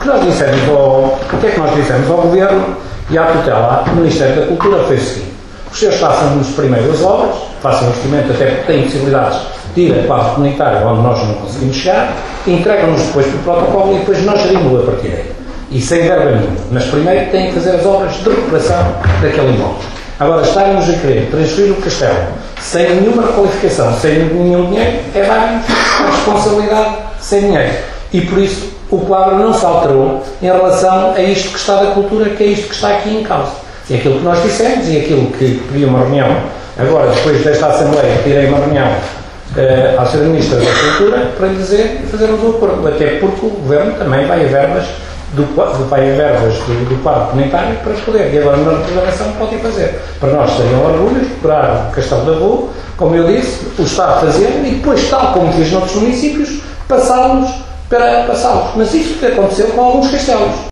que nós dissemos o que é que nós dissemos ao Governo e à tutela do Ministério da Cultura foi o seguinte: os senhores façam-nos primeiro as obras, façam o investimento, até porque têm possibilidades de ir a quadro comunitário onde nós não conseguimos chegar, entregam-nos depois por protocolo e depois nós gerimos a partir daí. E sem verba nenhuma. Mas primeiro têm que fazer as obras de recuperação daquele imóvel. Agora, estarmos a querer transferir o castelo sem nenhuma requalificação, sem nenhum dinheiro, é dar-nos a responsabilidade sem dinheiro. E por isso o quadro não se alterou em relação a isto que está da cultura, que é isto que está aqui em causa. E aquilo que nós dissemos e aquilo que pedi uma reunião, agora depois desta Assembleia, tirei uma reunião ao Sr. Ministro da Cultura para lhe dizer e fazermos o acordo, até porque o Governo também vai a verbas do quadro comunitário para poder, e agora na reprogramação pode fazer. Para nós seria um orgulho recuperar o Castelo da Rua, como eu disse, o Estado fazendo e depois, tal como fiz noutros municípios, passá-los para passá-los. Mas isso que aconteceu com alguns castelos.